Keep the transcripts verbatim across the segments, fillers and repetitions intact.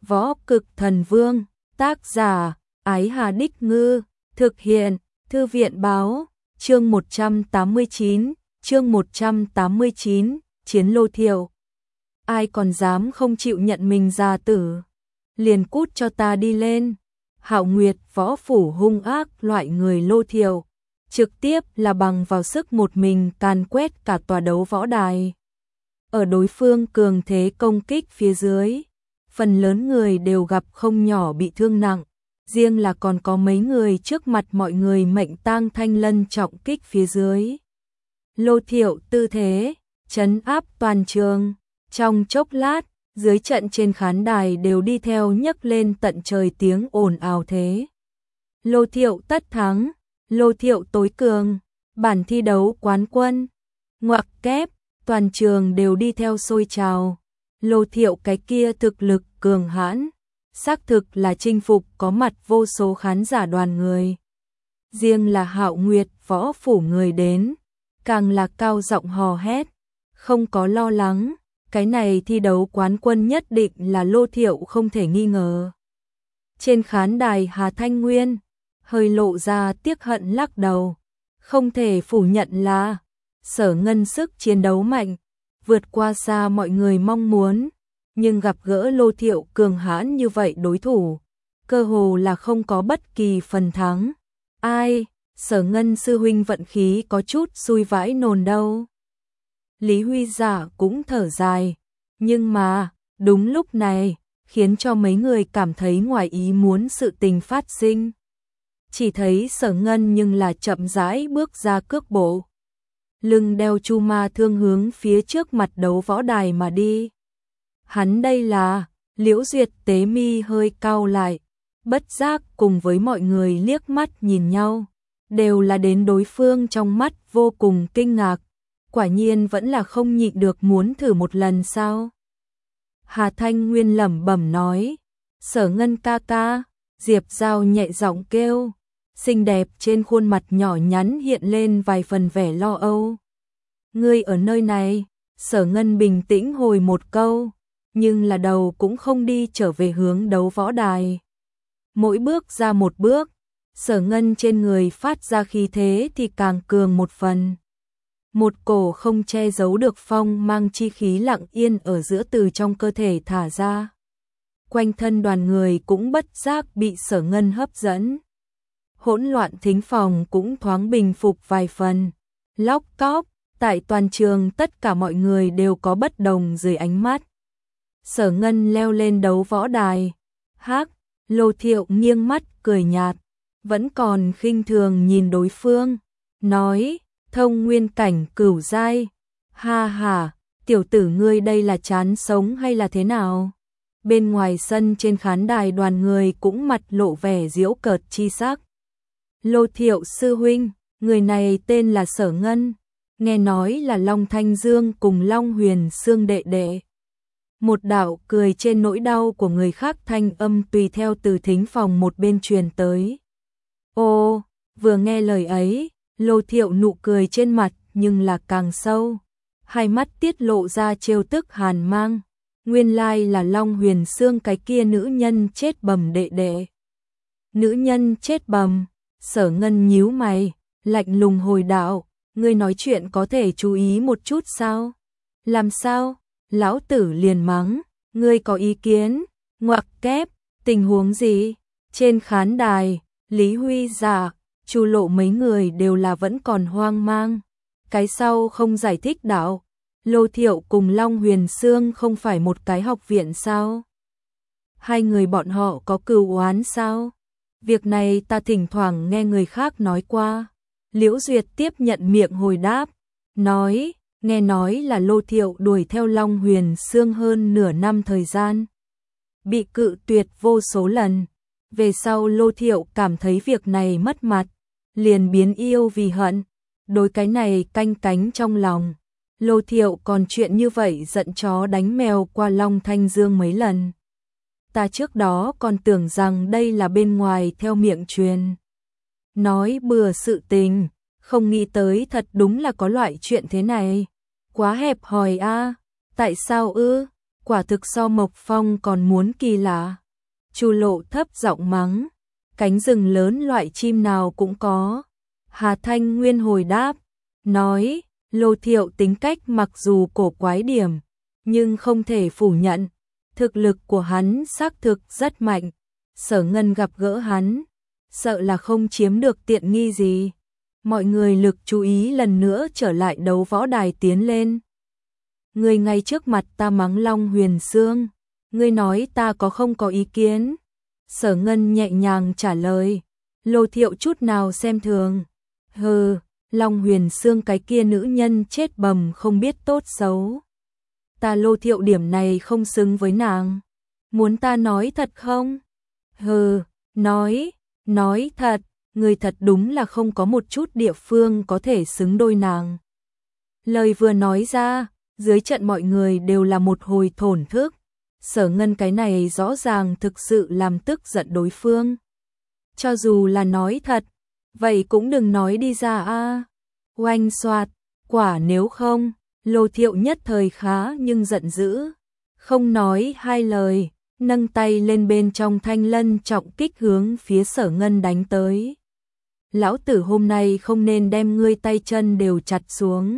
Võ Cực Thần Vương, tác giả, Ái Hà Đích Ngư, thực hiện, Thư viện Báo, chương một trăm tám mươi chín, chương một trăm tám mươi chín, Chiến Lô Thiệu. Ai còn dám không chịu nhận mình ra tử, liền cút cho ta đi lên. Hạo Nguyệt võ phủ hung ác loại người Lô Thiệu, trực tiếp là bằng vào sức một mình càn quét cả tòa đấu võ đài. Ở đối phương cường thế công kích phía dưới, phần lớn người đều gặp không nhỏ bị thương nặng, riêng là còn có mấy người trước mặt mọi người mệnh tang thanh lân trọng kích phía dưới. Lô Thiệu tư thế, trấn áp toàn trường, trong chốc lát, dưới trận trên khán đài đều đi theo nhấc lên tận trời tiếng ồn ào thế. Lô Thiệu tất thắng, Lô Thiệu tối cường, bản thi đấu quán quân, ngoặc kép, toàn trường đều đi theo sôi trào. Lô Thiệu cái kia thực lực cường hãn, xác thực là chinh phục có mặt vô số khán giả đoàn người. Riêng là Hạo Nguyệt võ phủ người đến, càng là cao giọng hò hét, không có lo lắng, cái này thi đấu quán quân nhất định là Lô Thiệu không thể nghi ngờ. Trên khán đài Hà Thanh Nguyên, hơi lộ ra tiếc hận lắc đầu, không thể phủ nhận là Sở Ngân sức chiến đấu mạnh, vượt qua xa mọi người mong muốn, nhưng gặp gỡ Lô Thiệu cường hãn như vậy đối thủ, cơ hồ là không có bất kỳ phần thắng. Ai, Sở Ngân sư huynh vận khí có chút xui vãi nồn đâu. Lý Huy Giả cũng thở dài, nhưng mà, đúng lúc này, khiến cho mấy người cảm thấy ngoài ý muốn sự tình phát sinh. Chỉ thấy Sở Ngân nhưng là chậm rãi bước ra cước bộ, lưng đeo chu ma thương hướng phía trước mặt đấu võ đài mà đi. Hắn đây là, Liễu Duyệt tế mi hơi cau lại, bất giác cùng với mọi người liếc mắt nhìn nhau, đều là đến đối phương trong mắt vô cùng kinh ngạc, quả nhiên vẫn là không nhịn được muốn thử một lần sao. Hà Thanh Nguyên lẩm bẩm nói, Sở Ngân ca ca, Diệp Giao nhẹ giọng kêu, xinh đẹp trên khuôn mặt nhỏ nhắn hiện lên vài phần vẻ lo âu. Ngươi ở nơi này, Sở Ngân bình tĩnh hồi một câu, nhưng là đầu cũng không đi trở về hướng đấu võ đài. Mỗi bước ra một bước, Sở Ngân trên người phát ra khí thế thì càng cường một phần. Một cổ không che giấu được phong mang chi khí lặng yên ở giữa từ trong cơ thể thả ra. Quanh thân đoàn người cũng bất giác bị Sở Ngân hấp dẫn. Hỗn loạn thính phòng cũng thoáng bình phục vài phần. Lóc cóc, tại toàn trường tất cả mọi người đều có bất đồng dưới ánh mắt. Sở Ngân leo lên đấu võ đài. Hắc, Lô Thiệu nghiêng mắt cười nhạt, vẫn còn khinh thường nhìn đối phương, nói, thông nguyên cảnh cửu giai. Ha ha, tiểu tử ngươi đây là chán sống hay là thế nào? Bên ngoài sân trên khán đài đoàn người cũng mặt lộ vẻ giễu cợt chi sắc. Lô Thiệu sư huynh, người này tên là Sở Ngân, nghe nói là Long Thanh Dương cùng Long Huyền Xương đệ đệ. Một đạo cười trên nỗi đau của người khác thanh âm tùy theo từ thính phòng một bên truyền tới. Ô, vừa nghe lời ấy, Lô Thiệu nụ cười trên mặt nhưng là càng sâu, hai mắt tiết lộ ra trêu tức hàn mang. Nguyên lai là Long Huyền Xương cái kia nữ nhân chết bầm đệ đệ. Nữ nhân chết bầm, Sở Ngân nhíu mày, lạnh lùng hồi đạo, ngươi nói chuyện có thể chú ý một chút sao? Làm sao? Lão tử liền mắng, ngươi có ý kiến? Ngoặc kép, tình huống gì? Trên khán đài, Lý Huy Giả, Chu Lộ mấy người đều là vẫn còn hoang mang. Cái sau không giải thích đạo, Lô Thiệu cùng Long Huyền Xương không phải một cái học viện sao? Hai người bọn họ có cừu oán sao? Việc này ta thỉnh thoảng nghe người khác nói qua. Liễu Duyệt tiếp nhận miệng hồi đáp, nói, nghe nói là Lô Thiệu đuổi theo Long Huyền Xương hơn nửa năm thời gian, bị cự tuyệt vô số lần. Về sau Lô Thiệu cảm thấy việc này mất mặt, liền biến yêu vì hận, đối cái này canh cánh trong lòng. Lô Thiệu còn chuyện như vậy giận chó đánh mèo qua Long Thanh Dương mấy lần. Ta trước đó còn tưởng rằng đây là bên ngoài theo miệng truyền, nói bừa sự tình, không nghĩ tới thật đúng là có loại chuyện thế này. Quá hẹp hòi a, tại sao ư? quả thực so Mộc Phong còn muốn kỳ lạ. Chu Lộ thấp giọng mắng, cánh rừng lớn loại chim nào cũng có. Hà Thanh Nguyên hồi đáp, nói, Lô Thiệu tính cách mặc dù cổ quái điểm, nhưng không thể phủ nhận, thực lực của hắn xác thực rất mạnh. Sở Ngân gặp gỡ hắn, sợ là không chiếm được tiện nghi gì. Mọi người lực chú ý lần nữa trở lại đấu võ đài tiến lên. Người ngay trước mặt ta mắng Long Huyền Sương, ngươi nói ta có không có ý kiến? Sở Ngân nhẹ nhàng trả lời, Lô Thiệu chút nào xem thường. Hừ, Long Huyền Sương cái kia nữ nhân chết bầm không biết tốt xấu. Ta Lô Thiệu điểm này không xứng với nàng. Muốn ta nói thật không? Hừ, nói, nói thật, người thật đúng là không có một chút địa phương có thể xứng đôi nàng. Lời vừa nói ra, dưới trận mọi người đều là một hồi thổn thức. Sở Ngân cái này rõ ràng thực sự làm tức giận đối phương. Cho dù là nói thật, vậy cũng đừng nói đi ra a. Oanh xoạt, quả nếu không, Lô Thiệu nhất thời khá nhưng giận dữ, không nói hai lời, nâng tay lên bên trong thanh lân trọng kích hướng phía Sở Ngân đánh tới. Lão tử hôm nay không nên đem ngươi tay chân đều chặt xuống.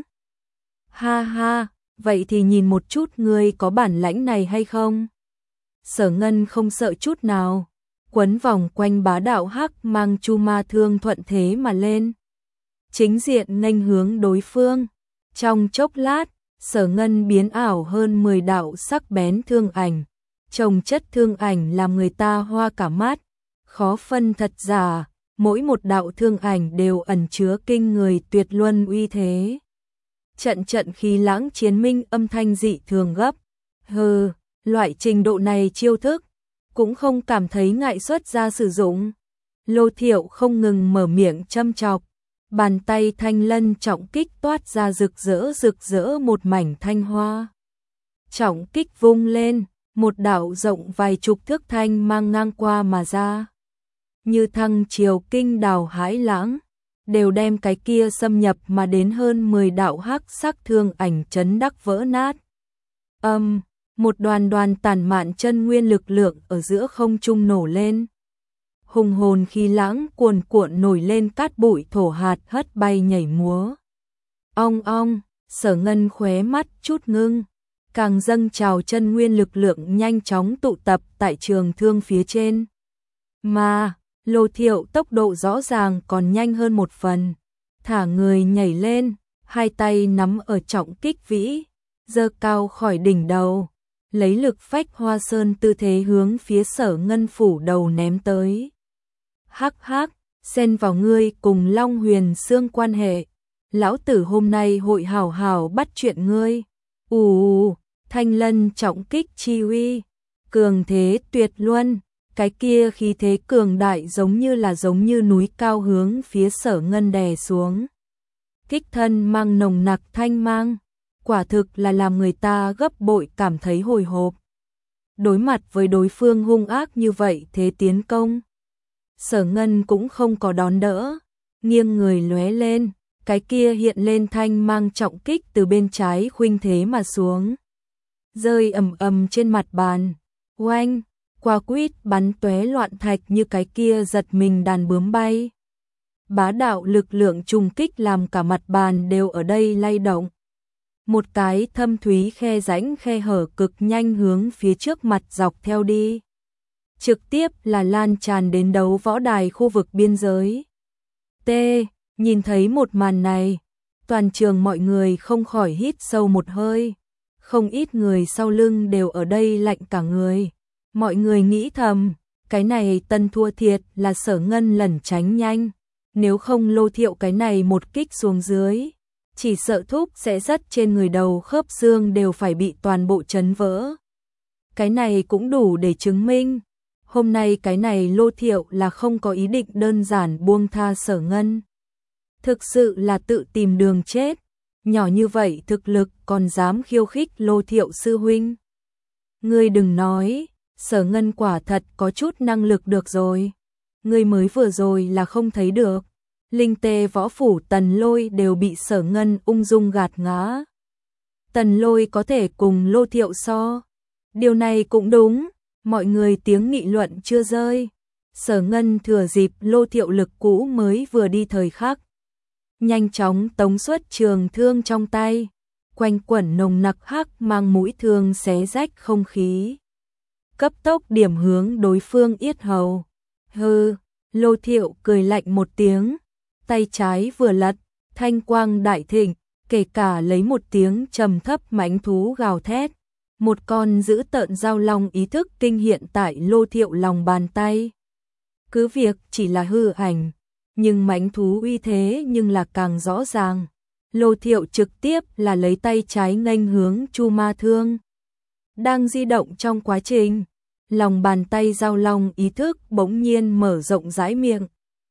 Ha ha, vậy thì nhìn một chút ngươi có bản lãnh này hay không? Sở Ngân không sợ chút nào, quấn vòng quanh bá đạo hắc mang chu ma thương thuận thế mà lên. Chính diện nghênh hướng đối phương. Trong chốc lát, Sở Ngân biến ảo hơn mười đạo sắc bén thương ảnh. Chồng chất thương ảnh làm người ta hoa cả mắt, khó phân thật giả, mỗi một đạo thương ảnh đều ẩn chứa kinh người tuyệt luân uy thế. Trận trận khí lãng chiến minh âm thanh dị thường gấp. Hừ, loại trình độ này chiêu thức, cũng không cảm thấy ngại xuất ra sử dụng. Lô Thiệu không ngừng mở miệng châm chọc, bàn tay thanh lân trọng kích toát ra rực rỡ rực rỡ một mảnh thanh hoa. Trọng kích vung lên, một đạo rộng vài chục thước thanh mang ngang qua mà ra. Như thăng triều kinh đào hãi lãng, đều đem cái kia xâm nhập mà đến hơn mười đạo hắc sắc thương ảnh chấn đắc vỡ nát. Âm, um, một đoàn đoàn tản mạn chân nguyên lực lượng ở giữa không trung nổ lên. Hùng hồn khí lãng cuồn cuộn nổi lên, cát bụi thổ hạt hất bay nhảy múa. Ong ong, Sở Ngân khóe mắt chút ngưng, càng dâng trào chân nguyên lực lượng nhanh chóng tụ tập tại trường thương phía trên. Mà, Lô Thiệu tốc độ rõ ràng còn nhanh hơn một phần, thả người nhảy lên, hai tay nắm ở trọng kích vĩ, giơ cao khỏi đỉnh đầu, lấy lực phách hoa sơn tư thế hướng phía Sở Ngân phủ đầu ném tới. Hắc hắc, xen vào ngươi cùng Long Huyền Sương quan hệ, lão tử hôm nay hội hảo hảo bắt chuyện ngươi. Ù, thanh lân trọng kích chi uy, cường thế tuyệt luân, cái kia khí thế cường đại giống như là giống như núi cao hướng phía Sở Ngân đè xuống. Kích thân mang nồng nặc thanh mang, quả thực là làm người ta gấp bội cảm thấy hồi hộp. Đối mặt với đối phương hung ác như vậy thế tiến công, Sở Ngân cũng không có đón đỡ, nghiêng người lóe lên, cái kia hiện lên thanh mang trọng kích từ bên trái khuynh thế mà xuống, rơi ầm ầm trên mặt bàn. Oanh, qua quýt bắn tóe loạn thạch như cái kia giật mình đàn bướm bay. Bá đạo lực lượng trùng kích làm cả mặt bàn đều ở đây lay động. Một cái thâm thúy khe rãnh khe hở cực nhanh hướng phía trước mặt dọc theo đi, trực tiếp là lan tràn đến đấu võ đài khu vực biên giới. T, nhìn thấy một màn này, toàn trường mọi người không khỏi hít sâu một hơi, không ít người sau lưng đều ở đây lạnh cả người. Mọi người nghĩ thầm, cái này tân thua thiệt là Sở Ngân lẩn tránh nhanh, nếu không Lô Thiệu cái này một kích xuống dưới, chỉ sợ thúc sẽ rất trên người đầu khớp xương đều phải bị toàn bộ chấn vỡ. Cái này cũng đủ để chứng minh, hôm nay cái này Lô Thiệu là không có ý định đơn giản buông tha Sở Ngân. Thực sự là tự tìm đường chết, nhỏ như vậy thực lực còn dám khiêu khích Lô Thiệu sư huynh. Ngươi đừng nói, Sở Ngân quả thật có chút năng lực được rồi. Ngươi mới vừa rồi là không thấy được. Linh tê võ phủ Tần Lôi đều bị Sở Ngân ung dung gạt ngã. Tần Lôi có thể cùng Lô Thiệu so, Điều này cũng đúng, mọi người tiếng nghị luận chưa rơi. Sở Ngân thừa dịp Lô Thiệu lực cũ mới vừa đi thời khắc, nhanh chóng tống xuất trường thương trong tay, quanh quẩn nồng nặc hắc mang mũi thương xé rách không khí. Cấp tốc điểm hướng đối phương yết hầu. Hừ, Lô Thiệu cười lạnh một tiếng, tay trái vừa lật, thanh quang đại thịnh, kể cả lấy một tiếng trầm thấp mãnh thú gào thét. Một con dữ tợn giao long ý thức kinh hiện tại Lô Thiệu lòng bàn tay. Cứ việc chỉ là hư ảnh, nhưng mãnh thú uy thế nhưng là càng rõ ràng. Lô Thiệu trực tiếp là lấy tay trái nghênh hướng Chu Ma Thương. Đang di động trong quá trình, lòng bàn tay giao long ý thức bỗng nhiên mở rộng rãi miệng,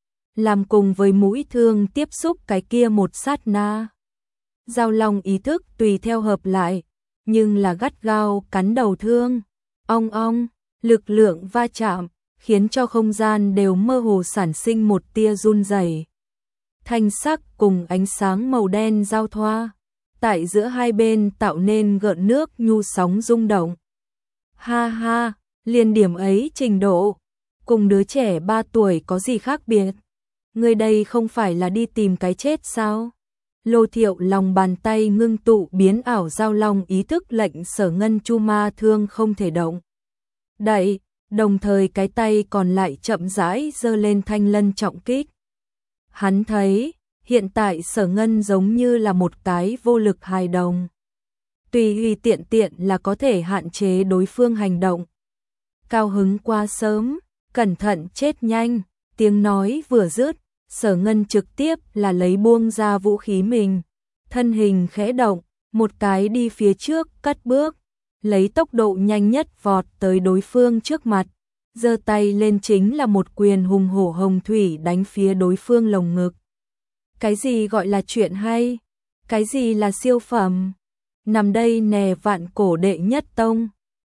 làm cùng với mũi thương tiếp xúc cái kia một sát na. Giao long ý thức tùy theo hợp lại, nhưng là gắt gao cắn đầu thương. Ong ong, lực lượng va chạm, khiến cho không gian đều mơ hồ sản sinh một tia run rẩy. Thanh sắc cùng ánh sáng màu đen giao thoa, tại giữa hai bên tạo nên gợn nước nhu sóng rung động. Ha ha, liền điểm ấy trình độ, cùng đứa trẻ ba tuổi có gì khác biệt? Người đây không phải là đi tìm cái chết sao? Lô Thiệu lòng bàn tay ngưng tụ biến ảo giao long ý thức lệnh Sở Ngân Chu Ma Thương không thể động đậy, đồng thời cái tay còn lại chậm rãi giơ lên thanh lân trọng kích. Hắn thấy, hiện tại Sở Ngân giống như là một cái vô lực hài đồng. Tùy uy tiện tiện là có thể hạn chế đối phương hành động. Cao hứng quá sớm, cẩn thận chết nhanh, tiếng nói vừa dứt, Sở Ngân trực tiếp là lấy buông ra vũ khí mình. Thân hình khẽ động, một cái đi phía trước cất bước, lấy tốc độ nhanh nhất vọt tới đối phương trước mặt. Giơ tay lên chính là một quyền hùng hổ hồng thủy đánh phía đối phương lồng ngực. Cái gì gọi là chuyện hay? Cái gì là siêu phẩm? Nằm đây nè vạn cổ đệ nhất tông,